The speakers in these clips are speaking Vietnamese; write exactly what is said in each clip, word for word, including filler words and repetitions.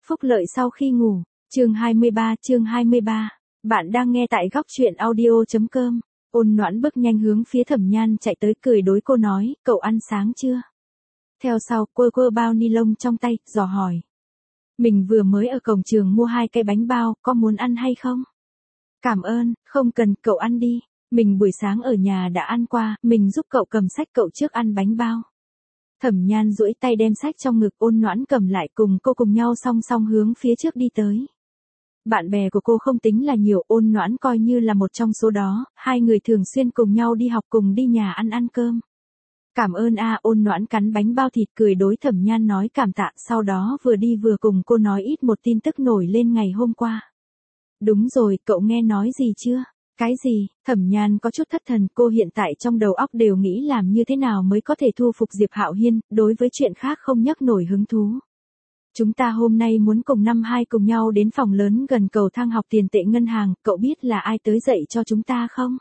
Phúc lợi sau khi ngủ, chương hai mươi ba, chương hai mươi ba. Bạn đang nghe tại góc truyện audio.com. Ôn Noãn bước nhanh hướng phía Thẩm Nhan chạy tới, cười đối cô nói, cậu ăn sáng chưa? Theo sau, cô quơ bao ni lông trong tay, dò hỏi. Mình vừa mới ở cổng trường mua hai cái bánh bao, có muốn ăn hay không? Cảm ơn, không cần, cậu ăn đi. Mình buổi sáng ở nhà đã ăn qua, mình giúp cậu cầm sách, cậu trước ăn bánh bao. Thẩm Nhan duỗi tay đem sách trong ngực Ôn Noãn cầm lại, cùng cô cùng nhau song song hướng phía trước đi tới. Bạn bè của cô không tính là nhiều, Ôn Noãn coi như là một trong số đó, hai người thường xuyên cùng nhau đi học, cùng đi nhà ăn ăn cơm. Cảm ơn a, Ôn Noãn cắn bánh bao thịt, cười đối Thẩm Nhan nói cảm tạ, sau đó vừa đi vừa cùng cô nói ít một tin tức nổi lên ngày hôm qua. Đúng rồi, cậu nghe nói gì chưa? Cái gì? Thẩm Nhan có chút thất thần, cô hiện tại trong đầu óc đều nghĩ làm như thế nào mới có thể thu phục Diệp Hạo Hiên, đối với chuyện khác không nhắc nổi hứng thú. Chúng ta hôm nay muốn cùng năm hai cùng nhau đến phòng lớn gần cầu thang học tiền tệ ngân hàng, cậu biết là ai tới dạy cho chúng ta không?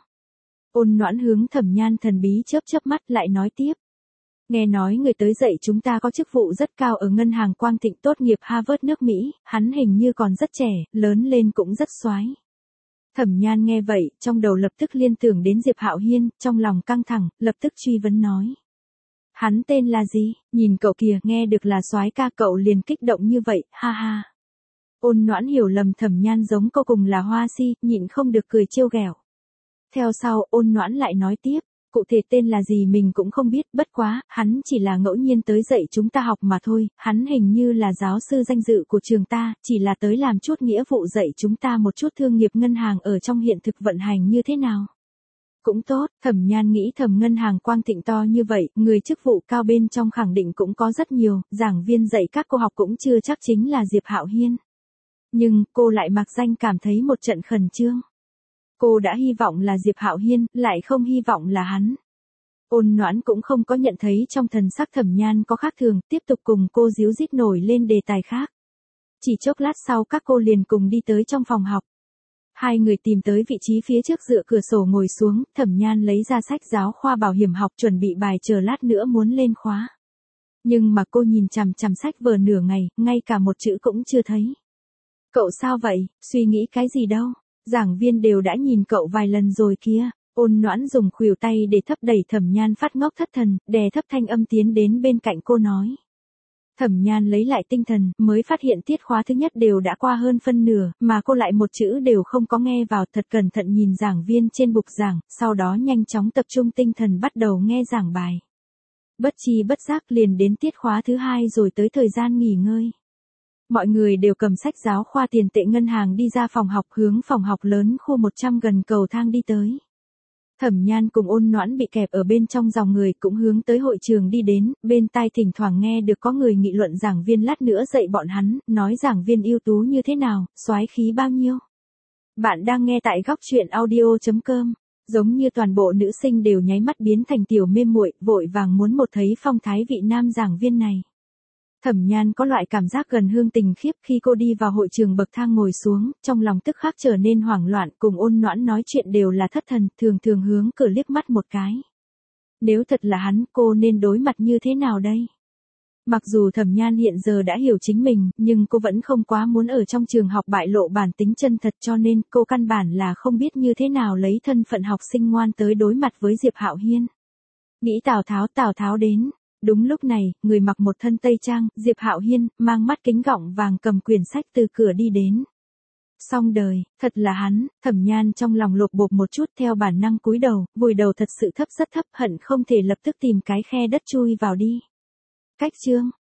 Ôn Noãn hướng Thẩm Nhan thần bí chớp chớp mắt lại nói tiếp. Nghe nói người tới dạy chúng ta có chức vụ rất cao ở ngân hàng Quang Thịnh, tốt nghiệp Harvard nước Mỹ, hắn hình như còn rất trẻ, lớn lên cũng rất soái. Thẩm Nhan nghe vậy, trong đầu lập tức liên tưởng đến Diệp Hạo Hiên, trong lòng căng thẳng, lập tức truy vấn nói. Hắn tên là gì? Nhìn cậu kìa, nghe được là soái ca, cậu liền kích động như vậy, ha ha. Ôn Noãn hiểu lầm Thẩm Nhan giống cô cùng là hoa si, nhịn không được cười trêu ghẹo. Theo sau, Ôn Noãn lại nói tiếp, cụ thể tên là gì mình cũng không biết, bất quá, hắn chỉ là ngẫu nhiên tới dạy chúng ta học mà thôi, hắn hình như là giáo sư danh dự của trường ta, chỉ là tới làm chút nghĩa vụ dạy chúng ta một chút thương nghiệp ngân hàng ở trong hiện thực vận hành như thế nào. Cũng tốt, Thẩm Nhan nghĩ thầm, ngân hàng Quang Thịnh to như vậy, người chức vụ cao bên trong khẳng định cũng có rất nhiều, giảng viên dạy các cô học cũng chưa chắc chính là Diệp Hạo Hiên. Nhưng, cô lại mặc danh cảm thấy một trận khẩn trương. Cô đã hy vọng là Diệp Hạo Hiên, lại không hy vọng là hắn. Ôn Noãn cũng không có nhận thấy trong thần sắc Thẩm Nhan có khác thường, tiếp tục cùng cô díu dít nổi lên đề tài khác. Chỉ chốc lát sau các cô liền cùng đi tới trong phòng học. Hai người tìm tới vị trí phía trước dựa cửa sổ ngồi xuống, Thẩm Nhan lấy ra sách giáo khoa bảo hiểm học chuẩn bị bài chờ lát nữa muốn lên khóa. Nhưng mà cô nhìn chằm chằm sách vở nửa ngày, ngay cả một chữ cũng chưa thấy. Cậu sao vậy, suy nghĩ cái gì đâu? Giảng viên đều đã nhìn cậu vài lần rồi kia. Ôn Noãn dùng khuỷu tay để thấp đẩy Thẩm Nhan phát ngốc thất thần, đè thấp thanh âm tiến đến bên cạnh cô nói. Thẩm Nhan lấy lại tinh thần, mới phát hiện tiết khóa thứ nhất đều đã qua hơn phân nửa, mà cô lại một chữ đều không có nghe vào, thật cẩn thận nhìn giảng viên trên bục giảng, sau đó nhanh chóng tập trung tinh thần bắt đầu nghe giảng bài. Bất chi bất giác liền đến tiết khóa thứ hai rồi tới thời gian nghỉ ngơi. Mọi người đều cầm sách giáo khoa tiền tệ ngân hàng đi ra phòng học, hướng phòng học lớn khu một trăm gần cầu thang đi tới. Thẩm Nhan cùng Ôn Noãn bị kẹp ở bên trong dòng người cũng hướng tới hội trường đi đến, bên tai thỉnh thoảng nghe được có người nghị luận giảng viên lát nữa dạy bọn hắn, nói giảng viên ưu tú như thế nào, soái khí bao nhiêu. Bạn đang nghe tại góc truyện audio.com, giống như toàn bộ nữ sinh đều nháy mắt biến thành tiểu mê muội, vội vàng muốn một thấy phong thái vị nam giảng viên này. Thẩm Nhan có loại cảm giác gần hương tình khiếp khi cô đi vào hội trường bậc thang ngồi xuống, trong lòng tức khắc trở nên hoảng loạn, cùng Ôn Noãn nói chuyện đều là thất thần, thường thường hướng cửa liếc mắt một cái. Nếu thật là hắn, cô nên đối mặt như thế nào đây? Mặc dù Thẩm Nhan hiện giờ đã hiểu chính mình, nhưng cô vẫn không quá muốn ở trong trường học bại lộ bản tính chân thật, cho nên cô căn bản là không biết như thế nào lấy thân phận học sinh ngoan tới đối mặt với Diệp Hạo Hiên. Nghĩ Tào Tháo, Tào Tháo đến. Đúng lúc này, người mặc một thân tây trang, Diệp Hạo Hiên, mang mắt kính gọng vàng cầm quyển sách từ cửa đi đến. Xong đời, thật là hắn. Thẩm Nhan trong lòng lột bột một chút, theo bản năng cúi đầu, vùi đầu thật sự thấp rất thấp, hận không thể lập tức tìm cái khe đất chui vào đi. Cách chương,